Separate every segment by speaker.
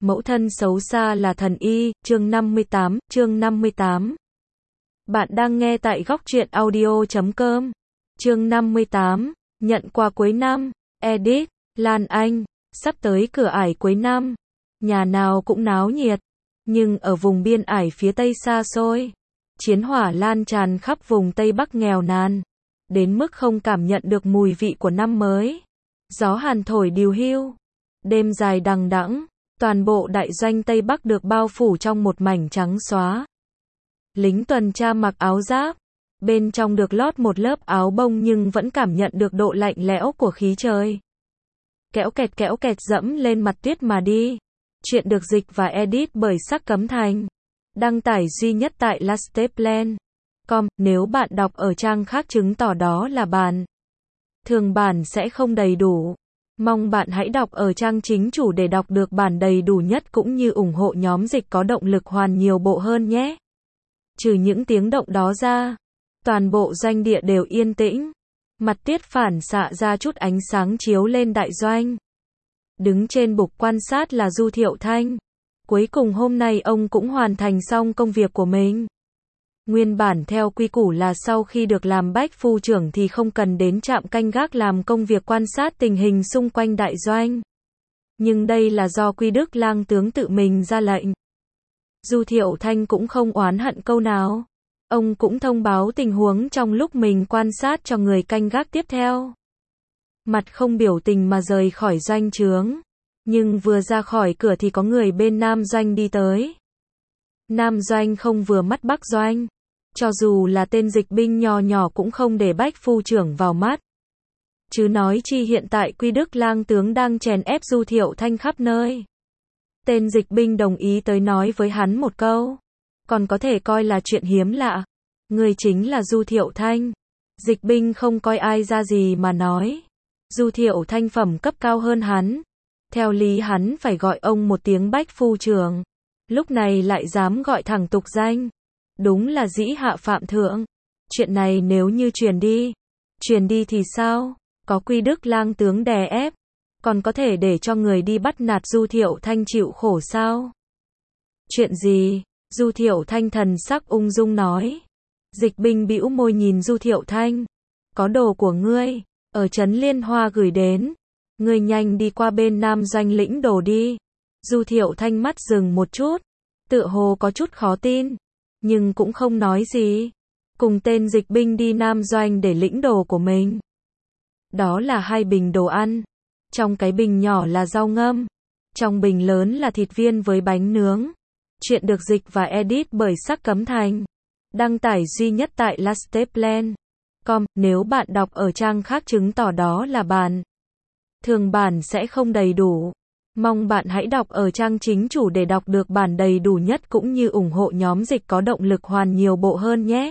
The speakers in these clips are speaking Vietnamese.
Speaker 1: Mẫu thân xấu xa là thần y, chương 58. Bạn đang nghe tại góc truyện audio.com. Chương 58, nhận quà cuối năm, edit, Lan Anh, sắp tới cửa ải cuối năm, nhà nào cũng náo nhiệt, nhưng ở vùng biên ải phía tây xa xôi, chiến hỏa lan tràn khắp vùng Tây Bắc nghèo nàn, đến mức không cảm nhận được mùi vị của năm mới. Gió hàn thổi điều hiu, đêm dài đằng đẵng, toàn bộ đại doanh Tây Bắc được bao phủ trong một mảnh trắng xóa. Lính tuần tra mặc áo giáp, bên trong được lót một lớp áo bông nhưng vẫn cảm nhận được độ lạnh lẽo của khí trời. Kéo kẹt dẫm lên mặt tuyết mà đi. Chuyện được dịch và edit bởi Sắc Cấm Thành. Đăng tải duy nhất tại lasteplan.com. Nếu bạn đọc ở trang khác chứng tỏ đó là bản thường bản sẽ không đầy đủ. Mong bạn hãy đọc ở trang chính chủ để đọc được bản đầy đủ nhất cũng như ủng hộ nhóm dịch có động lực hoàn nhiều bộ hơn nhé. Trừ những tiếng động đó ra, toàn bộ doanh địa đều yên tĩnh. Mặt tuyết phản xạ ra chút ánh sáng chiếu lên đại doanh. Đứng trên bục quan sát là Du Thiệu Thanh. Cuối cùng hôm nay ông cũng hoàn thành xong công việc của mình. Nguyên bản theo quy củ là sau khi được làm bách phu trưởng thì không cần đến trạm canh gác làm công việc quan sát tình hình xung quanh đại doanh. Nhưng đây là do Quy Đức Lang tướng tự mình ra lệnh. Du Thiệu Thanh cũng không oán hận câu nào. Ông cũng thông báo tình huống trong lúc mình quan sát cho người canh gác tiếp theo. Mặt không biểu tình mà rời khỏi doanh trướng. Nhưng vừa ra khỏi cửa thì có người bên Nam doanh đi tới. Nam doanh không vừa mắt Bắc doanh. Cho dù là tên dịch binh nhỏ nhỏ cũng không để bách phu trưởng vào mắt. Chứ nói chi hiện tại Quy Đức Lang tướng đang chèn ép Du Thiệu Thanh khắp nơi. Tên dịch binh đồng ý tới nói với hắn một câu. Còn có thể coi là chuyện hiếm lạ. Người chính là Du Thiệu Thanh. Dịch binh không coi ai ra gì mà nói. Du Thiệu Thanh phẩm cấp cao hơn hắn. Theo lý hắn phải gọi ông một tiếng bách phu trưởng. Lúc này lại dám gọi thẳng tục danh. Đúng là dĩ hạ phạm thượng. Chuyện này nếu như truyền đi thì sao? Có Quy Đức Lang tướng đè ép. Còn có thể để cho người đi bắt nạt Du Thiệu Thanh chịu khổ sao? Chuyện gì? Du Thiệu Thanh thần sắc ung dung nói. Dịch binh bĩu môi nhìn Du Thiệu Thanh. Có đồ của ngươi, ở trấn Liên Hoa gửi đến. Ngươi nhanh đi qua bên Nam doanh lĩnh đồ đi. Du Thiệu Thanh mắt dừng một chút. Tựa hồ có chút khó tin. Nhưng cũng không nói gì. Cùng tên dịch binh đi Nam doanh để lĩnh đồ của mình. Đó là 2 bình đồ ăn. Trong cái bình nhỏ là rau ngâm. Trong bình lớn là thịt viên với bánh nướng. Chuyện được dịch và edit bởi Sắc Cấm Thành. Đăng tải duy nhất tại lasteplan.com. Nếu bạn đọc ở trang khác chứng tỏ đó là bản thường bản sẽ không đầy đủ. Mong bạn hãy đọc ở trang chính chủ để đọc được bản đầy đủ nhất cũng như ủng hộ nhóm dịch có động lực hoàn nhiều bộ hơn nhé.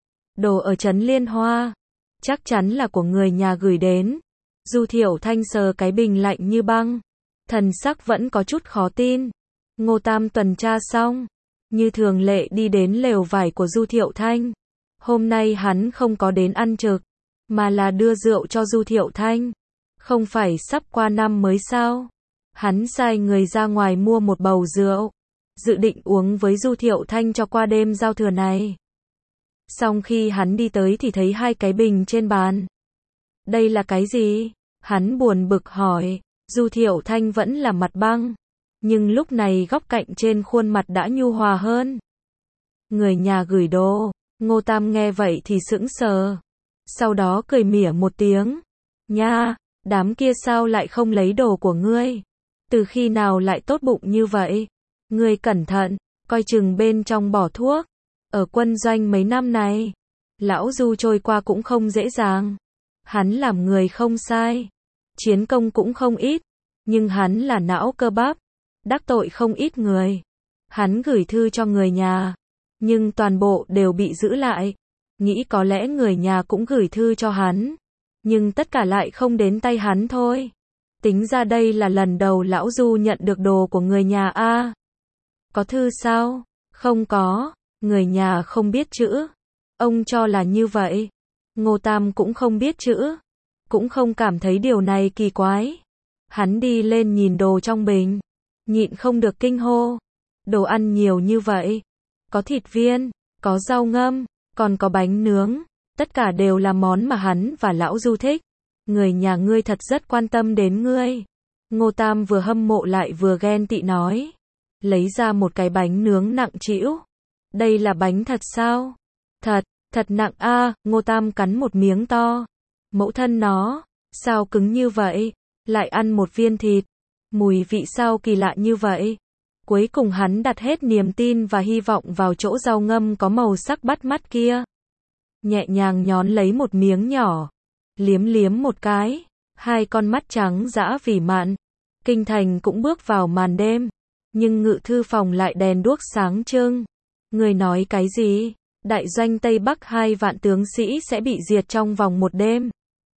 Speaker 1: Đồ ở trấn Liên Hoa. Chắc chắn là của người nhà gửi đến. Du Thiệu Thanh sờ cái bình lạnh như băng. Thần sắc vẫn có chút khó tin. Ngô Tam tuần tra xong. Như thường lệ đi đến lều vải của Du Thiệu Thanh. Hôm nay hắn không có đến ăn trực. Mà là đưa rượu cho Du Thiệu Thanh. Không phải sắp qua năm mới sao? Hắn sai người ra ngoài mua một bầu rượu. Dự định uống với Du Thiệu Thanh cho qua đêm giao thừa này. Xong khi hắn đi tới thì thấy 2 cái bình trên bàn. Đây là cái gì? Hắn buồn bực hỏi. Du Thiệu Thanh vẫn là mặt băng. Nhưng lúc này góc cạnh trên khuôn mặt đã nhu hòa hơn. Người nhà gửi đồ. Ngô Tam nghe vậy thì sững sờ. Sau đó cười mỉa một tiếng. Nha, đám kia sao lại không lấy đồ của ngươi? Từ khi nào lại tốt bụng như vậy? Ngươi cẩn thận, coi chừng bên trong bỏ thuốc. Ở quân doanh mấy năm này, lão Du trôi qua cũng không dễ dàng. Hắn làm người không sai. Chiến công cũng không ít. Nhưng hắn là não cơ bắp. Đắc tội không ít người. Hắn gửi thư cho người nhà. Nhưng toàn bộ đều bị giữ lại. Nghĩ có lẽ người nhà cũng gửi thư cho hắn. Nhưng tất cả lại không đến tay hắn thôi. Tính ra đây là lần đầu lão Du nhận được đồ của người nhà a. Có thư sao? Không có. Người nhà không biết chữ. Ông cho là như vậy. Ngô Tam cũng không biết chữ. Cũng không cảm thấy điều này kỳ quái. Hắn đi lên nhìn đồ trong bình. nhịn không được kinh hô. Đồ ăn nhiều như vậy. Có thịt viên, có rau ngâm, còn có bánh nướng. Tất cả đều là món mà hắn và lão Du thích. Người nhà ngươi thật rất quan tâm đến ngươi. Ngô Tam vừa hâm mộ lại vừa ghen tị nói. Lấy ra một cái bánh nướng nặng trĩu. Đây là bánh thật sao? Thật, thật nặng a. Ngô Tam cắn một miếng to. Mẫu thân nó, sao cứng như vậy? Lại ăn một viên thịt. Mùi vị sao kỳ lạ như vậy? Cuối cùng hắn đặt hết niềm tin và hy vọng vào chỗ rau ngâm có màu sắc bắt mắt kia. Nhẹ nhàng nhón lấy một miếng nhỏ. Liếm liếm một cái. Hai con mắt trắng dã vì mặn. Kinh thành cũng bước vào màn đêm. Nhưng ngự thư phòng lại đèn đuốc sáng trưng. Người nói cái gì? Đại doanh Tây Bắc 2 vạn tướng sĩ sẽ bị diệt trong vòng một đêm.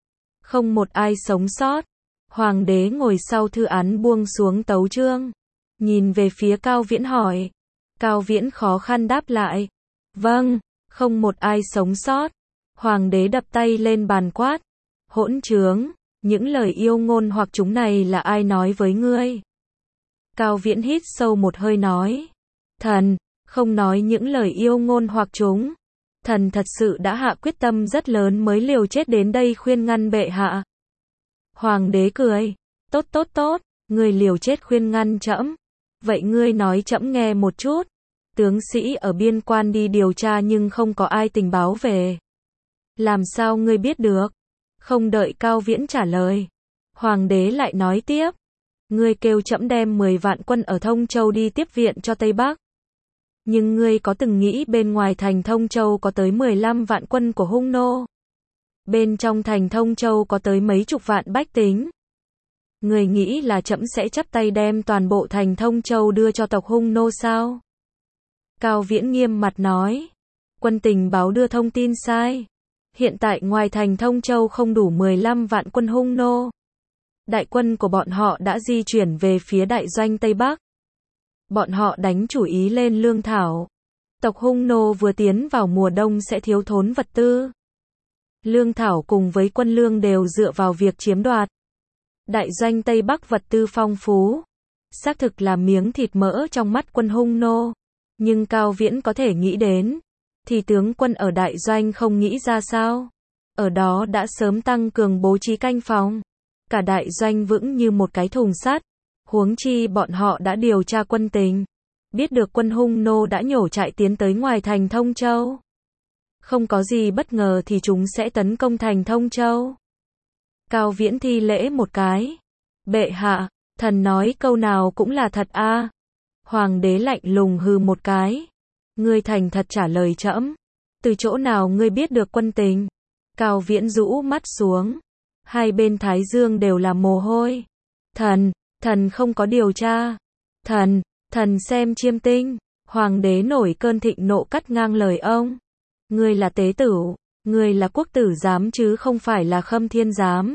Speaker 1: Không một ai sống sót. Hoàng đế ngồi sau thư án buông xuống tấu chương. Nhìn về phía Cao Viễn hỏi. Cao Viễn khó khăn đáp lại. Vâng, không một ai sống sót. Hoàng đế đập tay lên bàn quát. Hỗn trướng, những lời yêu ngôn hoặc chúng này là ai nói với ngươi? Cao Viễn hít sâu một hơi nói. Thần, không nói những lời yêu ngôn hoặc chúng. Thần thật sự đã hạ quyết tâm rất lớn mới liều chết đến đây khuyên ngăn bệ hạ. Hoàng đế cười. Tốt tốt tốt, ngươi liều chết khuyên ngăn trẫm. Vậy ngươi nói trẫm nghe một chút. Tướng sĩ ở biên quan đi điều tra nhưng không có ai tình báo về. Làm sao ngươi biết được? Không đợi Cao Viễn trả lời. Hoàng đế lại nói tiếp. Ngươi kêu trẫm đem 10 vạn quân ở Thông Châu đi tiếp viện cho Tây Bắc. Nhưng ngươi có từng nghĩ bên ngoài thành Thông Châu có tới 15 vạn quân của Hung Nô? Bên trong thành Thông Châu có tới mấy chục vạn bách tính. Ngươi nghĩ là trẫm sẽ chắp tay đem toàn bộ thành Thông Châu đưa cho tộc Hung Nô sao? Cao Viễn nghiêm mặt nói. Quân tình báo đưa thông tin sai. Hiện tại ngoài thành Thông Châu không đủ 15 vạn quân Hung Nô. Đại quân của bọn họ đã di chuyển về phía đại doanh Tây Bắc. Bọn họ đánh chủ ý lên lương thảo. Tộc Hung Nô vừa tiến vào mùa đông sẽ thiếu thốn vật tư. Lương thảo cùng với quân lương đều dựa vào việc chiếm đoạt. Đại doanh Tây Bắc vật tư phong phú. Xác thực là miếng thịt mỡ trong mắt quân Hung Nô. Nhưng Cao Viễn có thể nghĩ đến. Thì tướng quân ở đại doanh không nghĩ ra sao? Ở đó đã sớm tăng cường bố trí canh phòng. Cả đại doanh vững như một cái thùng sắt. Huống chi bọn họ đã điều tra quân tình. Biết được quân Hung Nô đã nhổ trại tiến tới ngoài thành Thông Châu. Không có gì bất ngờ thì chúng sẽ tấn công thành Thông Châu. Cao Viễn thi lễ một cái. Bệ hạ, thần nói câu nào cũng là thật a. Hoàng đế lạnh lùng hừ một cái. Ngươi thành thật trả lời trẫm. Từ chỗ nào ngươi biết được quân tình? Cao Viễn rũ mắt xuống. Hai bên thái dương đều là mồ hôi. Thần không có điều tra. Thần xem chiêm tinh. Hoàng đế nổi cơn thịnh nộ cắt ngang lời ông. Ngươi là tế tửu, ngươi là quốc tử giám chứ không phải là Khâm Thiên giám.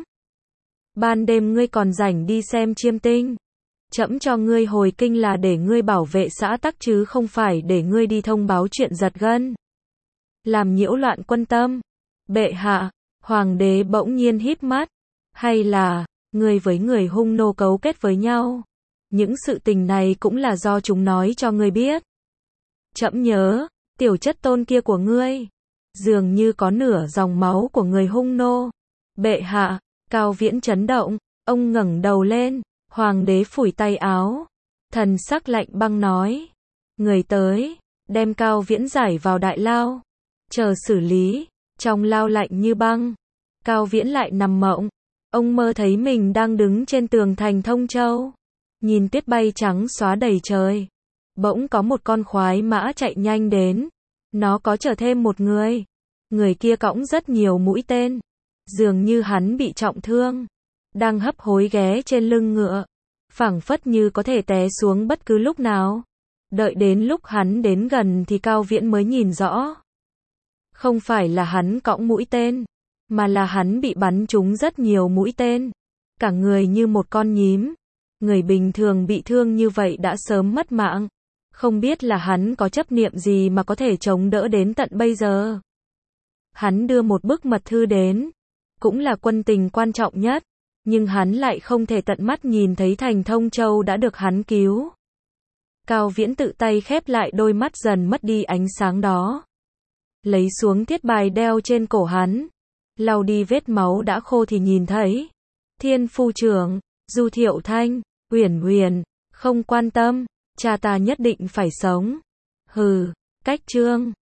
Speaker 1: Ban đêm ngươi còn rảnh đi xem chiêm tinh. Trẫm cho ngươi hồi kinh là để ngươi bảo vệ xã tắc chứ không phải để ngươi đi thông báo chuyện giật gân. Làm nhiễu loạn quân tâm. Bệ hạ, hoàng đế bỗng nhiên híp mắt. Hay là, ngươi với người Hung Nô cấu kết với nhau? Những sự tình này cũng là do chúng nói cho ngươi biết. Trẫm nhớ, tiểu chất tôn kia của ngươi, dường như có nửa dòng máu của người Hung Nô. Bệ hạ, Cao Viễn chấn động, ông ngẩng đầu lên, hoàng đế phủi tay áo. Thần sắc lạnh băng nói. Người tới, đem Cao Viễn giải vào đại lao. Chờ xử lý, trong lao lạnh như băng. Cao Viễn lại nằm mộng. Ông mơ thấy mình đang đứng trên tường thành Thông Châu. Nhìn tuyết bay trắng xóa đầy trời. Bỗng có một con khoái mã chạy nhanh đến. Nó có chở thêm một người. Người kia cõng rất nhiều mũi tên. Dường như hắn bị trọng thương. Đang hấp hối ghé trên lưng ngựa. Phảng phất như có thể té xuống bất cứ lúc nào. Đợi đến lúc hắn đến gần thì Cao Viễn mới nhìn rõ. Không phải là hắn cõng mũi tên. Mà là hắn bị bắn trúng rất nhiều mũi tên. Cả người như một con nhím. Người bình thường bị thương như vậy đã sớm mất mạng. Không biết là hắn có chấp niệm gì mà có thể chống đỡ đến tận bây giờ. Hắn đưa một bức mật thư đến. Cũng là quân tình quan trọng nhất. Nhưng hắn lại không thể tận mắt nhìn thấy Thành Thông Châu đã được hắn cứu. Cao Viễn tự tay khép lại đôi mắt dần mất đi ánh sáng đó. Lấy xuống thiết bài đeo trên cổ hắn. Lau đi vết máu đã khô thì nhìn thấy. Thiên Phu Trưởng, Du Thiệu Thanh, Uyển Huyền, không quan tâm, cha ta nhất định phải sống. Hừ, cách trương.